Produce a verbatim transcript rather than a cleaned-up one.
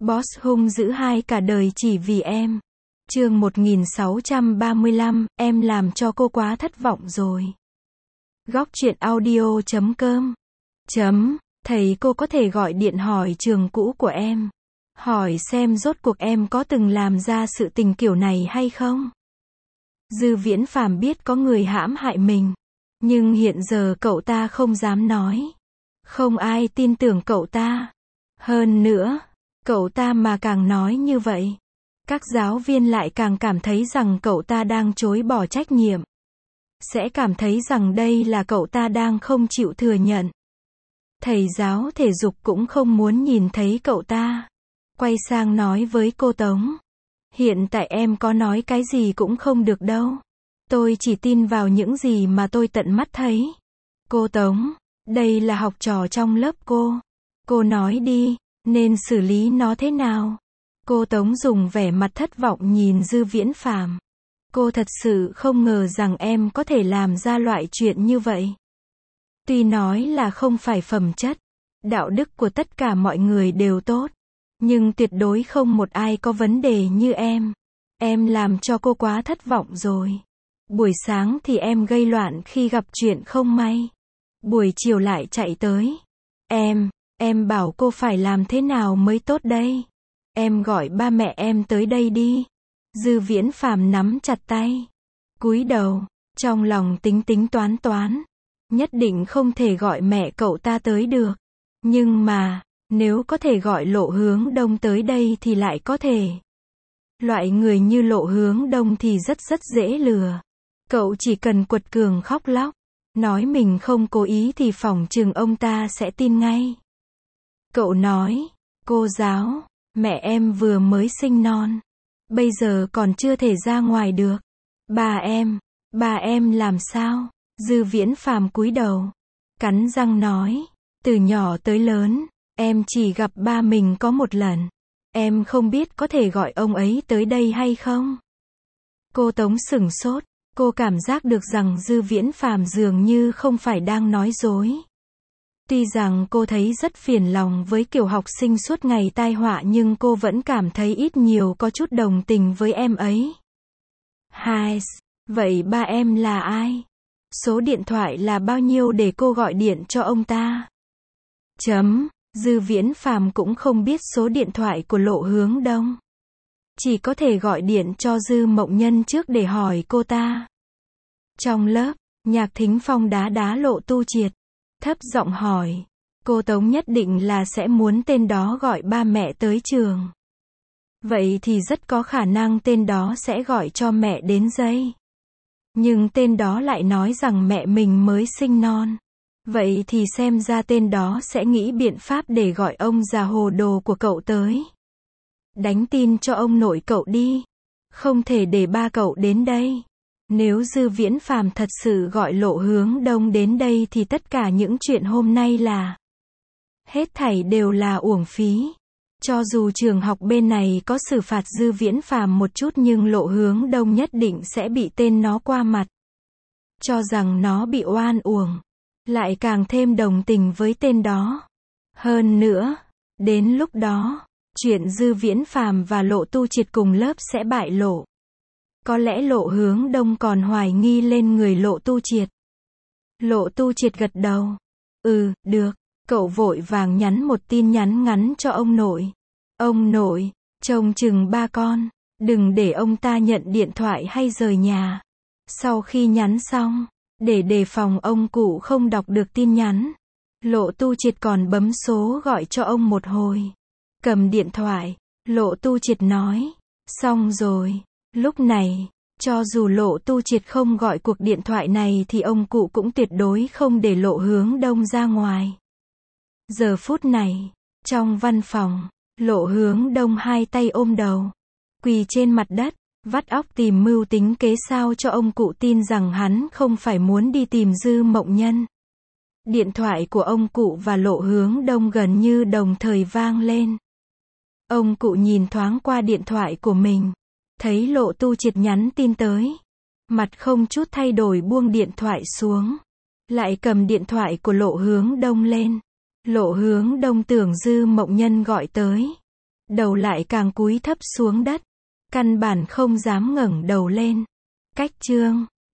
Boss hung dữ hai cả đời chỉ vì em. Chương một nghìn sáu trăm ba mươi lăm, em làm cho cô quá thất vọng rồi. Góc truyện audio chấm com. Chấm, thầy cô có thể gọi điện hỏi trường cũ của em. Hỏi xem rốt cuộc em có từng làm ra sự tình kiểu này hay không? Dư Viễn Phàm biết có người hãm hại mình. Nhưng hiện giờ cậu ta không dám nói. Không ai tin tưởng cậu ta. Hơn nữa, cậu ta mà càng nói như vậy, các giáo viên lại càng cảm thấy rằng cậu ta đang chối bỏ trách nhiệm. Sẽ cảm thấy rằng đây là cậu ta đang không chịu thừa nhận. Thầy giáo thể dục cũng không muốn nhìn thấy cậu ta. Quay sang nói với cô Tống. Hiện tại em có nói cái gì cũng không được đâu. Tôi chỉ tin vào những gì mà tôi tận mắt thấy. Cô Tống, đây là học trò trong lớp cô. Cô nói đi, nên xử lý nó thế nào? Cô Tống dùng vẻ mặt thất vọng nhìn Dư Viễn Phàm. Cô thật sự không ngờ rằng em có thể làm ra loại chuyện như vậy. Tuy nói là không phải phẩm chất, đạo đức của tất cả mọi người đều tốt, nhưng tuyệt đối không một ai có vấn đề như em. Em làm cho cô quá thất vọng rồi. Buổi sáng thì em gây loạn khi gặp chuyện không may. Buổi chiều lại chạy tới. Em, em bảo cô phải làm thế nào mới tốt đây? Em gọi ba mẹ em tới đây đi. Dư Viễn Phàm nắm chặt tay, cúi đầu, trong lòng tính tính toán toán. Nhất định không thể gọi mẹ cậu ta tới được. Nhưng mà, nếu có thể gọi Lộ Hướng Đông tới đây thì lại có thể. Loại người như Lộ Hướng Đông thì rất rất dễ lừa. Cậu chỉ cần quật cường khóc lóc, nói mình không cố ý thì phỏng chừng ông ta sẽ tin ngay. Cậu nói, cô giáo, mẹ em vừa mới sinh non. Bây giờ còn chưa thể ra ngoài được. Bà em, bà em làm sao? Dư Viễn Phàm cúi đầu, cắn răng nói, từ nhỏ tới lớn, em chỉ gặp ba mình có một lần. Em không biết có thể gọi ông ấy tới đây hay không? Cô Tống sửng sốt, cô cảm giác được rằng Dư Viễn Phàm dường như không phải đang nói dối. Tuy rằng cô thấy rất phiền lòng với kiểu học sinh suốt ngày tai họa nhưng cô vẫn cảm thấy ít nhiều có chút đồng tình với em ấy. Hai, vậy ba em là ai? Số điện thoại là bao nhiêu để cô gọi điện cho ông ta? Chấm, Dư Viễn Phàm cũng không biết số điện thoại của Lộ Hướng Đông. Chỉ có thể gọi điện cho Dư Mộng Nhân trước để hỏi cô ta. Trong lớp, Nhạc Thính Phong đá đá Lộ Tu Triệt, thấp giọng hỏi, cô Tống nhất định là sẽ muốn tên đó gọi ba mẹ tới trường. Vậy thì rất có khả năng tên đó sẽ gọi cho mẹ đến đây. Nhưng tên đó lại nói rằng mẹ mình mới sinh non. Vậy thì xem ra tên đó sẽ nghĩ biện pháp để gọi ông già hồ đồ của cậu tới. Đánh tin cho ông nội cậu đi. Không thể để ba cậu đến đây. Nếu Dư Viễn Phàm thật sự gọi Lộ Hướng Đông đến đây thì tất cả những chuyện hôm nay là hết thảy đều là uổng phí. Cho dù trường học bên này có xử phạt Dư Viễn Phàm một chút nhưng Lộ Hướng Đông nhất định sẽ bị tên nó qua mặt. Cho rằng nó bị oan uổng. Lại càng thêm đồng tình với tên đó. Hơn nữa, đến lúc đó, chuyện Dư Viễn Phàm và Lộ Tu Triệt cùng lớp sẽ bại lộ. Có lẽ Lộ Hướng Đông còn hoài nghi lên người Lộ Tu Triệt. Lộ Tu Triệt gật đầu. Ừ, được. Cậu vội vàng nhắn một tin nhắn ngắn cho ông nội. Ông nội, trông chừng ba con. Đừng để ông ta nhận điện thoại hay rời nhà. Sau khi nhắn xong, để đề phòng ông cụ không đọc được tin nhắn, Lộ Tu Triệt còn bấm số gọi cho ông một hồi. Cầm điện thoại, Lộ Tu Triệt nói. Xong rồi. Lúc này, cho dù Lộ Tu Triệt không gọi cuộc điện thoại này thì ông cụ cũng tuyệt đối không để Lộ Hướng Đông ra ngoài. Giờ phút này, trong văn phòng, Lộ Hướng Đông hai tay ôm đầu, quỳ trên mặt đất, vắt óc tìm mưu tính kế sao cho ông cụ tin rằng hắn không phải muốn đi tìm Dư Mộng Nhân. Điện thoại của ông cụ và Lộ Hướng Đông gần như đồng thời vang lên. Ông cụ nhìn thoáng qua điện thoại của mình, thấy Lộ Tu Triệt nhắn tin tới. Mặt không chút thay đổi buông điện thoại xuống, lại cầm điện thoại của Lộ Hướng Đông lên. Lộ Hướng Đông tưởng Dư Mộng Nhân gọi tới. đầu lại càng cúi thấp xuống đất, căn bản không dám ngẩng đầu lên. Cách chương